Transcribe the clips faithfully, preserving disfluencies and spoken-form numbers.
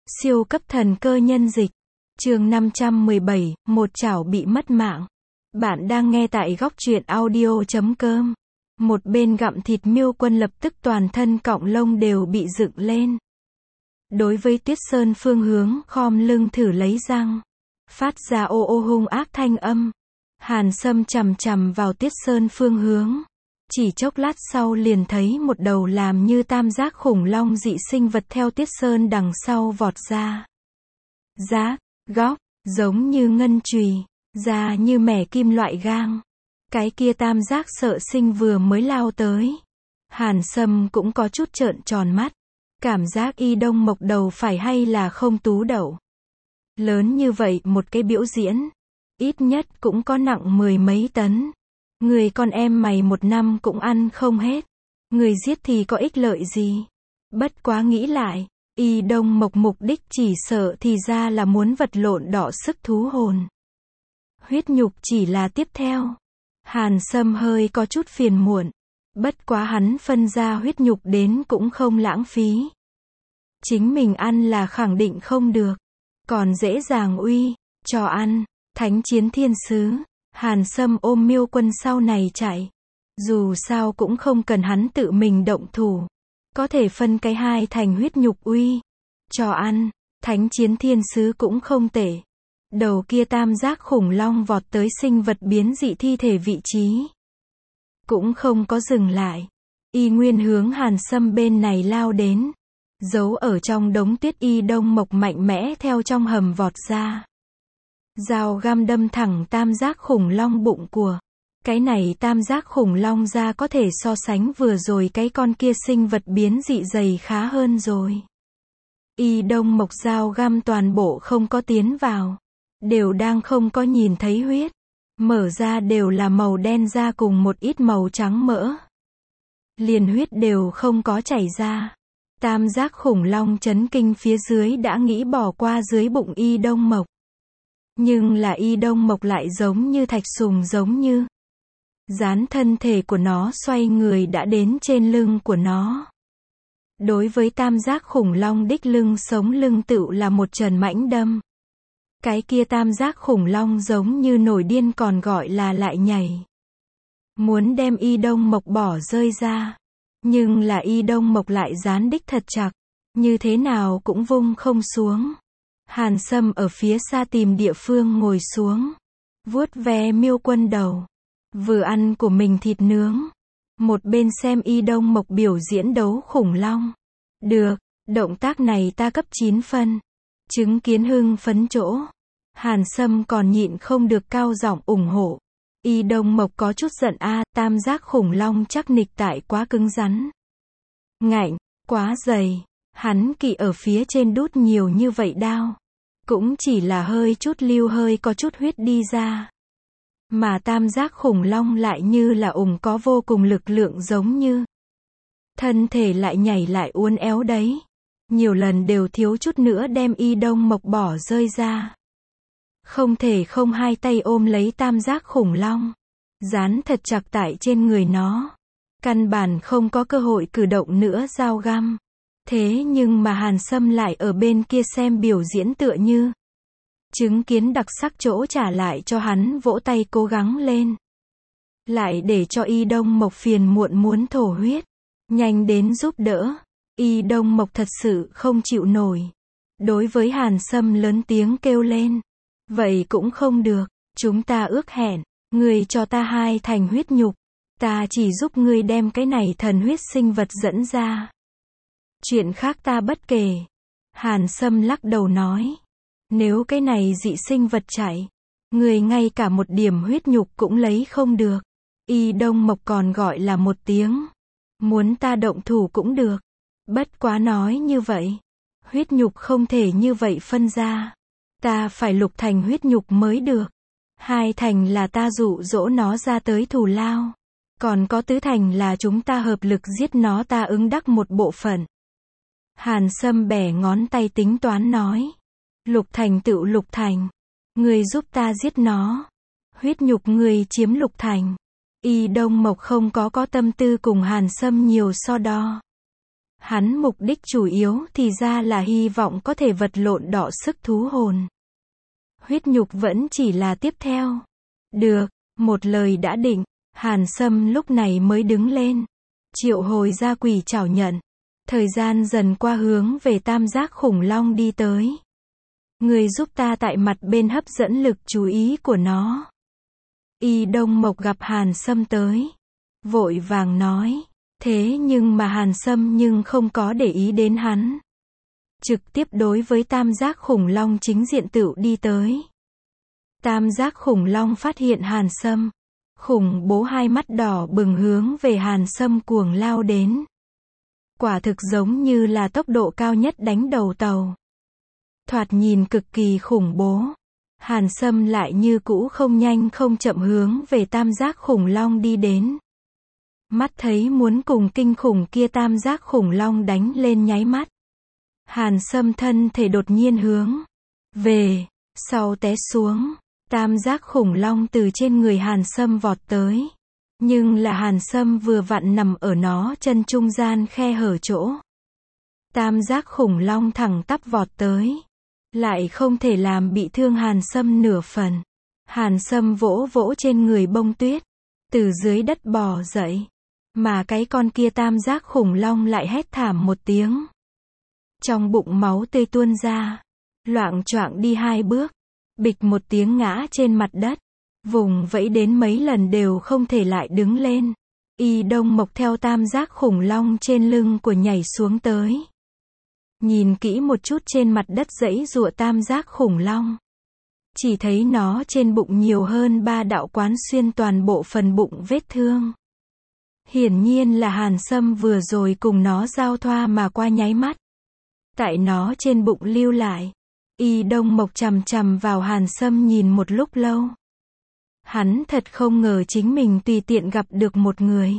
Siêu cấp thần cơ nhân dịch. Chương năm trăm mười bảy, một chảo bị mất mạng. Bạn đang nghe tại góc truyện audio chấm com. Một bên gặm thịt Miêu Quân lập tức toàn thân cọng lông đều bị dựng lên. Đối với Tuyết Sơn phương hướng, khom lưng thử lấy răng. Phát ra ô ô hung ác thanh âm. Hàn Sâm chằm chằm vào Tuyết Sơn phương hướng. Chỉ chốc lát sau liền thấy một đầu làm như tam giác khủng long dị sinh vật theo Tuyết Sơn đằng sau vọt ra. Giá, góc, giống như ngân chùy, da như mẻ kim loại gang. Cái kia tam giác sợ sinh vừa mới lao tới. Hàn Sâm cũng có chút trợn tròn mắt. Cảm giác Y Đông Mộc đầu phải hay là không tú đậu. Lớn như vậy một cái biểu diễn. Ít nhất cũng có nặng mười mấy tấn. Người con em mày một năm cũng ăn không hết. Người giết thì có ích lợi gì? Bất quá nghĩ lại, Y Đông Mộc mục đích chỉ sợ thì ra là muốn vật lộn đọ sức thú hồn. Huyết nhục chỉ là tiếp theo. Hàn Sâm hơi có chút phiền muộn. Bất quá hắn phân ra huyết nhục đến cũng không lãng phí. Chính mình ăn là khẳng định không được. Còn dễ dàng uy, cho ăn. Thánh chiến thiên sứ. Hàn Sâm ôm Miêu Quân sau này chạy. Dù sao cũng không cần hắn tự mình động thủ. Có thể phân cái hai thành huyết nhục uy. Cho ăn. Thánh chiến thiên sứ cũng không tệ. Đầu kia tam giác khủng long vọt tới sinh vật biến dị thi thể vị trí. Cũng không có dừng lại. Y nguyên hướng Hàn Sâm bên này lao đến. Giấu ở trong đống tuyết Y Đông Mộc mạnh mẽ theo trong hầm vọt ra. Dao găm đâm thẳng tam giác khủng long bụng của. Cái này tam giác khủng long ra có thể so sánh vừa rồi cái con kia sinh vật biến dị dày khá hơn rồi. Y Đông Mộc dao găm toàn bộ không có tiến vào. Đều đang không có nhìn thấy huyết. Mở ra đều là màu đen da cùng một ít màu trắng mỡ. Liền huyết đều không có chảy ra. Tam giác khủng long chấn kinh phía dưới đã nghĩ bỏ qua dưới bụng Y Đông Mộc. Nhưng là Y Đông Mộc lại giống như thạch sùng giống như. Dán thân thể của nó xoay người đã đến trên lưng của nó. Đối với tam giác khủng long đích lưng sống lưng tựu là một trần mãnh đâm. Cái kia tam giác khủng long giống như nổi điên còn gọi là lại nhảy. Muốn đem Y Đông Mộc bỏ rơi ra. Nhưng là Y Đông Mộc lại dán đích thật chặt. Như thế nào cũng vung không xuống. Hàn Sâm ở phía xa tìm địa phương ngồi xuống. Vuốt ve Miêu Quân đầu. Vừa ăn của mình thịt nướng. Một bên xem Y Đông Mộc biểu diễn đấu khủng long. Được, động tác này ta cấp chín phân. Chứng kiến hưng phấn chỗ. Hàn Sâm còn nhịn không được cao giọng ủng hộ. Y Đông Mộc có chút giận a, à, tam giác khủng long chắc nịch tại quá cứng rắn. Ngạnh, quá dày. Hắn kỵ ở phía trên đút nhiều như vậy đao. Cũng chỉ là hơi chút lưu hơi có chút huyết đi ra. Mà tam giác khủng long lại như là ủng có vô cùng lực lượng giống như. Thân thể lại nhảy lại uốn éo đấy. Nhiều lần đều thiếu chút nữa đem Y Đông Mộc bỏ rơi ra. Không thể không hai tay ôm lấy tam giác khủng long. Dán thật chặt tại trên người nó. Căn bản không có cơ hội cử động nữa dao găm. Thế nhưng mà Hàn Sâm lại ở bên kia xem biểu diễn tựa như. Chứng kiến đặc sắc chỗ trả lại cho hắn vỗ tay cố gắng lên. Lại để cho Y Đông Mộc phiền muộn muốn thổ huyết. Nhanh đến giúp đỡ. Y Đông Mộc thật sự không chịu nổi. Đối với Hàn Sâm lớn tiếng kêu lên. Vậy cũng không được. Chúng ta ước hẹn. Ngươi cho ta hai thành huyết nhục. Ta chỉ giúp ngươi đem cái này thần huyết sinh vật dẫn ra. Chuyện khác ta bất kể. Hàn Sâm lắc đầu nói. Nếu cái này dị sinh vật chạy. Người ngay cả một điểm huyết nhục cũng lấy không được. Y Đông Mộc còn gọi là một tiếng. Muốn ta động thủ cũng được. Bất quá nói như vậy. Huyết nhục không thể như vậy phân ra. Ta phải lục thành huyết nhục mới được. Hai thành là ta dụ dỗ nó ra tới thù lao. Còn có tứ thành là chúng ta hợp lực giết nó ta ứng đắc một bộ phận. Hàn Sâm bẻ ngón tay tính toán nói. Lục thành tựu lục thành. Người giúp ta giết nó. Huyết nhục người chiếm lục thành. Y Đông Mộc không có có tâm tư cùng Hàn Sâm nhiều so đo. Hắn mục đích chủ yếu thì ra là hy vọng có thể vật lộn đọ sức thú hồn. Huyết nhục vẫn chỉ là tiếp theo. Được, một lời đã định, Hàn Sâm lúc này mới đứng lên. Triệu hồi ra quỷ trảo nhận. Thời gian dần qua hướng về tam giác khủng long đi tới. Người giúp ta tại mặt bên hấp dẫn lực chú ý của nó. Y Đông Mộc gặp Hàn Sâm tới. Vội vàng nói. Thế nhưng mà Hàn Sâm nhưng không có để ý đến hắn. Trực tiếp đối với tam giác khủng long chính diện tựu đi tới. Tam giác khủng long phát hiện Hàn Sâm. Khủng bố hai mắt đỏ bừng hướng về Hàn Sâm cuồng lao đến. Quả thực giống như là tốc độ cao nhất đánh đầu tàu. Thoạt nhìn cực kỳ khủng bố. Hàn Sâm lại như cũ không nhanh không chậm hướng về tam giác khủng long đi đến. Mắt thấy muốn cùng kinh khủng kia tam giác khủng long đánh lên nháy mắt. Hàn Sâm thân thể đột nhiên hướng về sau té xuống. Tam giác khủng long từ trên người Hàn Sâm vọt tới. Nhưng là Hàn Sâm vừa vặn nằm ở nó chân trung gian khe hở chỗ. Tam giác khủng long thẳng tắp vọt tới. Lại không thể làm bị thương Hàn Sâm nửa phần. Hàn Sâm vỗ vỗ trên người bông tuyết. Từ dưới đất bò dậy. Mà cái con kia tam giác khủng long lại hét thảm một tiếng. Trong bụng máu tươi tuôn ra. Loạng choạng đi hai bước. Bịch một tiếng ngã trên mặt đất. Vùng vẫy đến mấy lần đều không thể lại đứng lên. Y Đông Mộc theo tam giác khủng long trên lưng của nhảy xuống tới. Nhìn kỹ một chút trên mặt đất giãy giụa tam giác khủng long. Chỉ thấy nó trên bụng nhiều hơn ba đạo quán xuyên toàn bộ phần bụng vết thương. Hiển nhiên là Hàn Sâm vừa rồi cùng nó giao thoa mà qua nháy mắt. Tại nó trên bụng lưu lại. Y Đông Mộc chằm chằm vào Hàn Sâm nhìn một lúc lâu. Hắn thật không ngờ chính mình tùy tiện gặp được một người.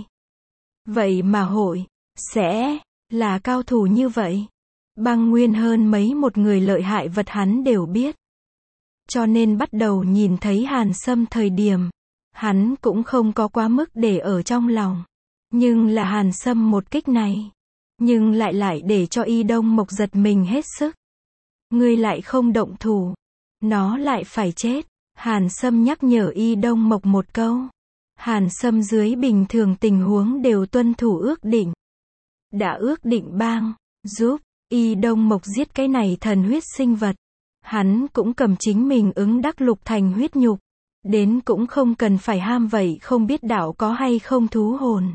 Vậy mà hội, sẽ, là cao thủ như vậy. Băng Nguyên hơn mấy một người lợi hại vật hắn đều biết. Cho nên bắt đầu nhìn thấy Hàn Sâm thời điểm. Hắn cũng không có quá mức để ở trong lòng. Nhưng là Hàn Sâm một kích này. Nhưng lại lại để cho Y Đông Mộc giật mình hết sức. Ngươi lại không động thủ. Nó lại phải chết. Hàn Sâm nhắc nhở Y Đông Mộc một câu. Hàn Sâm dưới bình thường tình huống đều tuân thủ ước định. Đã ước định bang, giúp, Y Đông Mộc giết cái này thần huyết sinh vật. Hắn cũng cầm chính mình ứng đắc lục thành huyết nhục. Đến cũng không cần phải ham vậy không biết đạo có hay không thú hồn.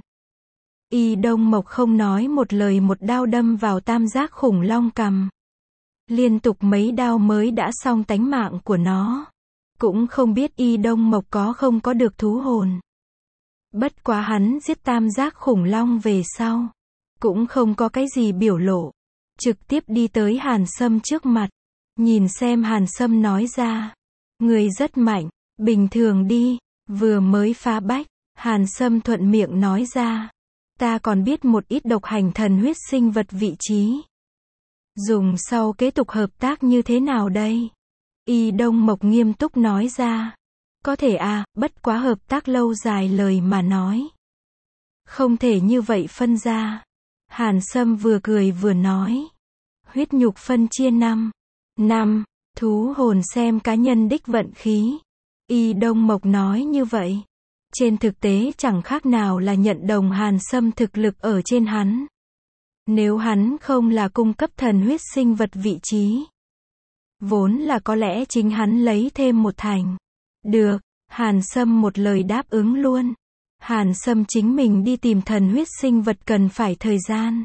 Y Đông Mộc không nói một lời một đao đâm vào tam giác khủng long cằm. Liên tục mấy đao mới đã xong tánh mạng của nó. Cũng không biết Y Đông Mộc có không có được thú hồn. Bất quá hắn giết tam giác khủng long về sau. Cũng không có cái gì biểu lộ. Trực tiếp đi tới Hàn Sâm trước mặt. Nhìn xem Hàn Sâm nói ra. Người rất mạnh, bình thường đi, vừa mới phá bách. Hàn Sâm thuận miệng nói ra. Ta còn biết một ít độc hành thần huyết sinh vật vị trí. Dùng sau kế tục hợp tác như thế nào đây? Y Đông Mộc nghiêm túc nói ra. Có thể à, bất quá hợp tác lâu dài lời mà nói. Không thể như vậy phân ra. Hàn Sâm vừa cười vừa nói. Huyết nhục phân chia năm. Năm, thú hồn xem cá nhân đích vận khí. Y Đông Mộc nói như vậy. Trên thực tế chẳng khác nào là nhận đồng Hàn Sâm thực lực ở trên hắn. Nếu hắn không là cung cấp thần huyết sinh vật vị trí. Vốn là có lẽ chính hắn lấy thêm một thành. Được, Hàn Sâm một lời đáp ứng luôn. Hàn Sâm chính mình đi tìm thần huyết sinh vật cần phải thời gian.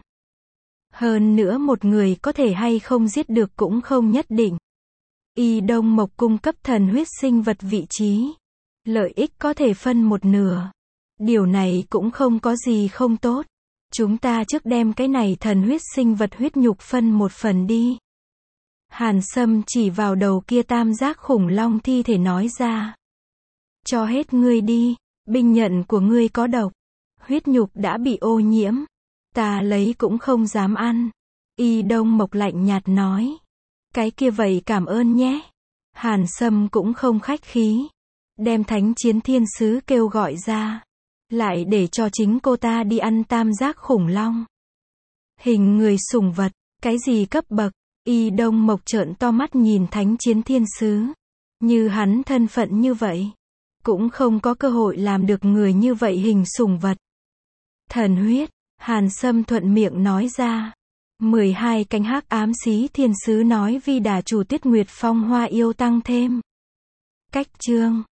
Hơn nữa một người có thể hay không giết được cũng không nhất định. Y Đông Mộc cung cấp thần huyết sinh vật vị trí. Lợi ích có thể phân một nửa. Điều này cũng không có gì không tốt. Chúng ta trước đem cái này thần huyết sinh vật huyết nhục phân một phần đi. Hàn Sâm chỉ vào đầu kia tam giác khủng long thi thể nói ra. Cho hết ngươi đi, binh nhận của ngươi có độc. Huyết nhục đã bị ô nhiễm. Ta lấy cũng không dám ăn. Y Đông Mộc lạnh nhạt nói. Cái kia vậy cảm ơn nhé. Hàn Sâm cũng không khách khí. Đem Thánh Chiến Thiên Sứ kêu gọi ra. Lại để cho chính cô ta đi ăn tam giác khủng long. Hình người sủng vật, cái gì cấp bậc? Y Đông Mộc trợn to mắt nhìn Thánh Chiến Thiên Sứ. Như hắn thân phận như vậy, cũng không có cơ hội làm được người như vậy hình sủng vật. Thần huyết, Hàn Sâm thuận miệng nói ra. mười hai cánh hắc ám xí thiên sứ nói Vi Đà chủ Tuyết Nguyệt Phong Hoa yêu tăng thêm. Cách chương